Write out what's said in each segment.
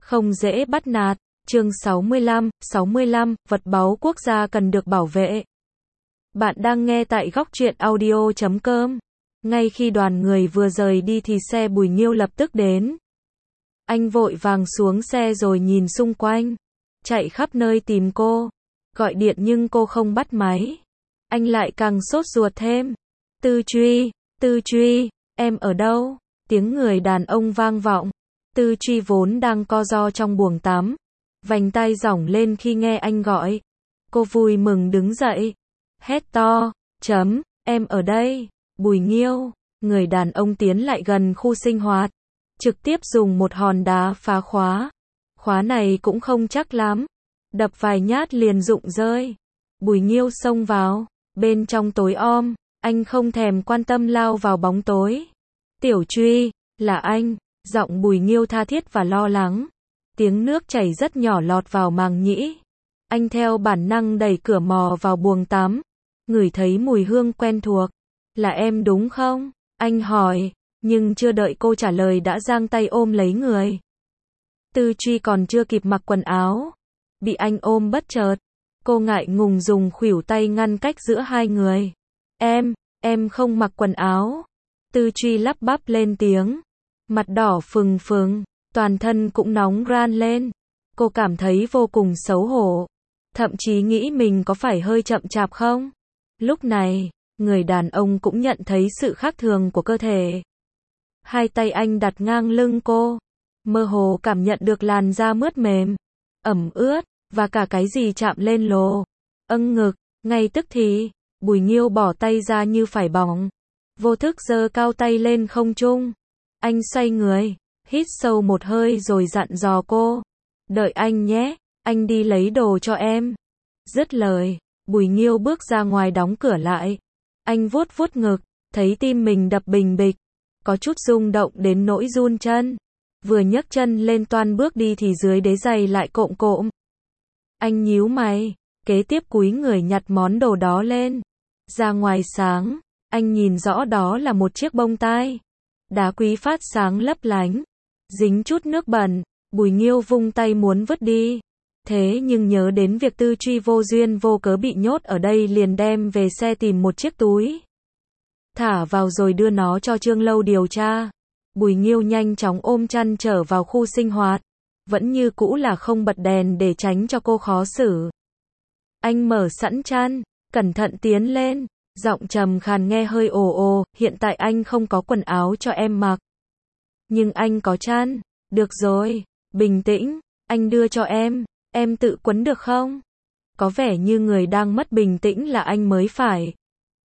không dễ bắt nạt. Chương 65, vật báu quốc gia cần được bảo vệ. Bạn đang nghe tại góc truyện audio.com. Ngay khi đoàn người vừa rời đi thì xe Bùi Nghiêu lập tức đến. Anh vội vàng xuống xe rồi nhìn xung quanh, chạy khắp nơi tìm cô, gọi điện nhưng cô không bắt máy. Anh lại càng sốt ruột thêm. Tư Truy, em ở đâu? Tiếng người đàn ông vang vọng. Tư Truy vốn đang co ro trong buồng tắm, vành tai rỏng lên khi nghe anh gọi. Cô vui mừng đứng dậy, hét to, em ở đây. Bùi Nghiêu, người đàn ông tiến lại gần khu sinh hoạt, trực tiếp dùng một hòn đá phá khóa. Khóa này cũng không chắc lắm, đập vài nhát liền rụng rơi. Bùi Nghiêu xông vào, bên trong tối om, anh không thèm quan tâm lao vào bóng tối. Tiểu Truy, là anh, giọng Bùi Nghiêu tha thiết và lo lắng. Tiếng nước chảy rất nhỏ lọt vào màng nhĩ. Anh theo bản năng đẩy cửa mò vào buồng tắm, ngửi thấy mùi hương quen thuộc. Là em đúng không? Anh hỏi, nhưng chưa đợi cô trả lời đã giang tay ôm lấy người. Tư Truy còn chưa kịp mặc quần áo, bị anh ôm bất chợt. Cô ngại ngùng dùng khuỷu tay ngăn cách giữa hai người. Em không mặc quần áo. Tư Truy lắp bắp lên tiếng, mặt đỏ phừng phừng, toàn thân cũng nóng ran lên. Cô cảm thấy vô cùng xấu hổ, thậm chí nghĩ mình có phải hơi chậm chạp không? Lúc này, người đàn ông cũng nhận thấy sự khác thường của cơ thể. Hai tay anh đặt ngang lưng cô, mơ hồ cảm nhận được làn da mướt mềm, ẩm ướt, và cả cái gì chạm lên lồ ngực. Ngay tức thì, Bùi Nghiêu bỏ tay ra như phải bỏng, vô thức giơ cao tay lên không trung. Anh xoay người, hít sâu một hơi rồi dặn dò cô, đợi anh nhé, anh đi lấy đồ cho em. Dứt lời, Bùi Nghiêu bước ra ngoài đóng cửa lại. Anh vuốt vuốt ngực, thấy tim mình đập bình bịch, có chút rung động đến nỗi run chân. Vừa nhấc chân lên toan bước đi thì dưới đế giày lại cộm cộm. Anh nhíu mày, kế tiếp cúi người nhặt món đồ đó lên. Ra ngoài sáng, anh nhìn rõ đó là một chiếc bông tai, đá quý phát sáng lấp lánh, dính chút nước bẩn. Bùi Nghiêu vung tay muốn vứt đi. Thế nhưng nhớ đến việc Tư Truy vô duyên vô cớ bị nhốt ở đây liền đem về xe tìm một chiếc túi, thả vào rồi đưa nó cho Trương Lâu điều tra. Bùi Nghiêu nhanh chóng ôm chăn trở vào khu sinh hoạt, vẫn như cũ là không bật đèn để tránh cho cô khó xử. Anh mở sẵn chăn, cẩn thận tiến lên, giọng trầm khàn nghe hơi ồ, hiện tại anh không có quần áo cho em mặc, nhưng anh có chăn. Được rồi, bình tĩnh, anh đưa cho em tự quấn được không? Có vẻ như người đang mất bình tĩnh là anh mới phải.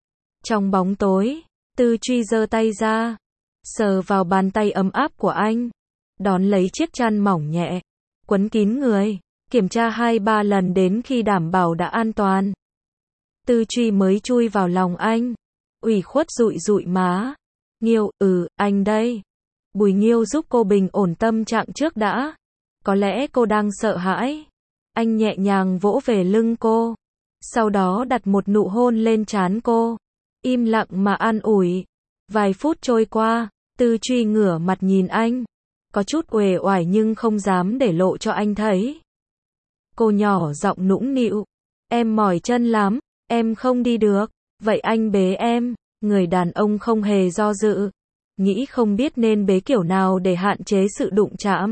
Trong bóng tối, Tư Truy giơ tay ra, sờ vào bàn tay ấm áp của anh, đón lấy chiếc chăn mỏng nhẹ, quấn kín người, kiểm tra 2-3 lần đến khi đảm bảo đã an toàn. Tư Truy mới chui vào lòng anh, ủy khuất dụi má. Nghiêu, anh đây. Bùi Nghiêu giúp cô bình ổn tâm trạng trước đã. Có lẽ cô đang sợ hãi. Anh nhẹ nhàng vỗ về lưng cô, sau đó đặt một nụ hôn lên trán cô, im lặng mà an ủi. Vài phút trôi qua, Tư Truy ngửa mặt nhìn anh, có chút uể oải nhưng không dám để lộ cho anh thấy. Cô nhỏ giọng nũng nịu, em mỏi chân lắm, em không đi được, vậy anh bế em. Người đàn ông không hề do dự, nghĩ không biết nên bế kiểu nào để hạn chế sự đụng chạm.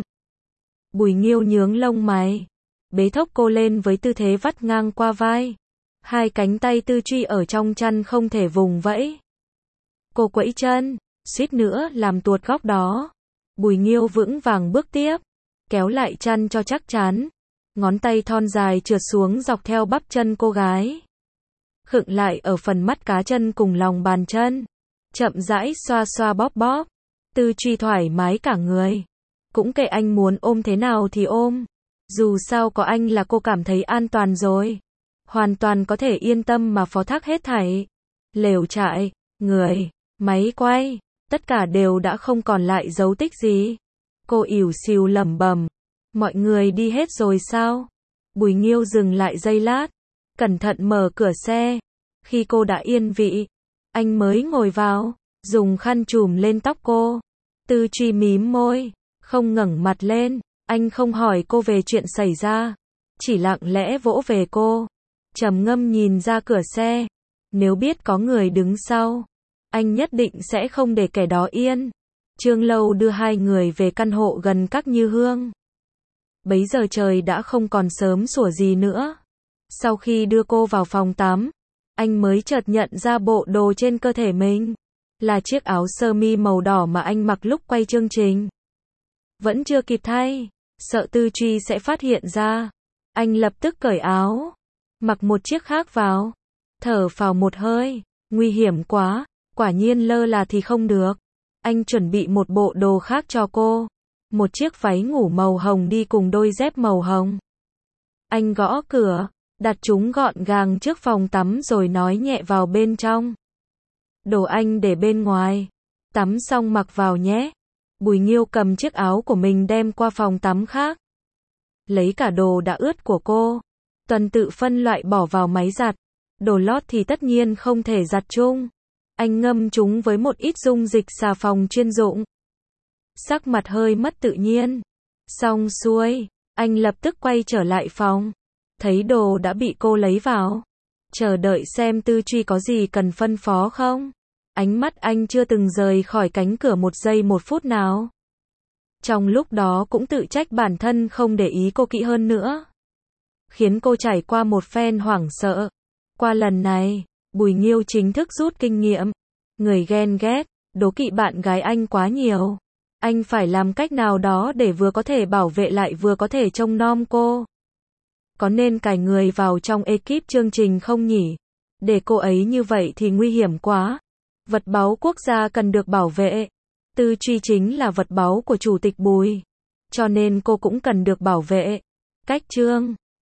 Bùi Nghiêu nhướng lông mày, bế thốc cô lên với tư thế vắt ngang qua vai. Hai cánh tay Tư Truy ở trong chăn không thể vùng vẫy. Cô quẫy chân, suýt nữa làm tuột góc đó. Bùi Nghiêu vững vàng bước tiếp, kéo lại chăn cho chắc chắn. Ngón tay thon dài trượt xuống dọc theo bắp chân cô gái, khựng lại ở phần mắt cá chân cùng lòng bàn chân, chậm rãi xoa xoa bóp bóp. Tư Truy thoải mái cả người, cũng kệ anh muốn ôm thế nào thì ôm, dù sao có anh là cô cảm thấy an toàn rồi, hoàn toàn có thể yên tâm mà phó thác hết thảy. Lều trại, người, máy quay, tất cả đều đã không còn lại dấu tích gì. Cô ỉu xìu lẩm bẩm, mọi người đi hết rồi sao? Bùi Nghiêu dừng lại giây lát, cẩn thận mở cửa xe. Khi cô đã yên vị, anh mới ngồi vào, dùng khăn trùm lên tóc cô. Tư Truy mím môi, không ngẩng mặt lên, Anh không hỏi cô về chuyện xảy ra, chỉ lặng lẽ vỗ về cô. Trầm ngâm nhìn ra cửa xe. Nếu biết có người đứng sau, anh nhất định sẽ không để kẻ đó yên. Trương Lâu đưa hai người về căn hộ gần các Như Hương. Bấy giờ trời đã không còn sớm sủa gì nữa. Sau khi đưa cô vào phòng tắm, anh mới chợt nhận ra bộ đồ trên cơ thể mình là chiếc áo sơ mi màu đỏ mà anh mặc lúc quay chương trình. Vẫn chưa kịp thay, sợ Tư Truy sẽ phát hiện ra. Anh lập tức cởi áo, mặc một chiếc khác vào. Thở phào một hơi, nguy hiểm quá, quả nhiên lơ là thì không được. Anh chuẩn bị một bộ đồ khác cho cô. Một chiếc váy ngủ màu hồng đi cùng đôi dép màu hồng. Anh gõ cửa, đặt chúng gọn gàng trước phòng tắm rồi nói nhẹ vào bên trong. Đồ anh để bên ngoài. Tắm xong mặc vào nhé. Bùi Nghiêu cầm chiếc áo của mình đem qua phòng tắm khác. Lấy cả đồ đã ướt của cô. Tuần tự phân loại bỏ vào máy giặt. Đồ lót thì tất nhiên không thể giặt chung. Anh ngâm chúng với một ít dung dịch xà phòng chuyên dụng. Sắc mặt hơi mất tự nhiên. Xong xuôi, anh lập tức quay trở lại phòng. Thấy đồ đã bị cô lấy vào. Chờ đợi xem Tư Truy có gì cần phân phó không. Ánh mắt anh chưa từng rời khỏi cánh cửa một giây một phút nào. Trong lúc đó cũng tự trách bản thân không để ý cô kỹ hơn nữa. Khiến cô trải qua một phen hoảng sợ. Qua lần này, Bùi Nghiêu chính thức rút kinh nghiệm. Người ghen ghét, đố kỵ bạn gái anh quá nhiều. Anh phải làm cách nào đó để vừa có thể bảo vệ lại vừa có thể trông nom cô. Có nên cài người vào trong ekip chương trình không nhỉ? Để cô ấy như vậy thì nguy hiểm quá. Vật báu quốc gia cần được bảo vệ. Tư Truy chính là vật báu của Chủ tịch Bùi. Cho nên cô cũng cần được bảo vệ. Cách chương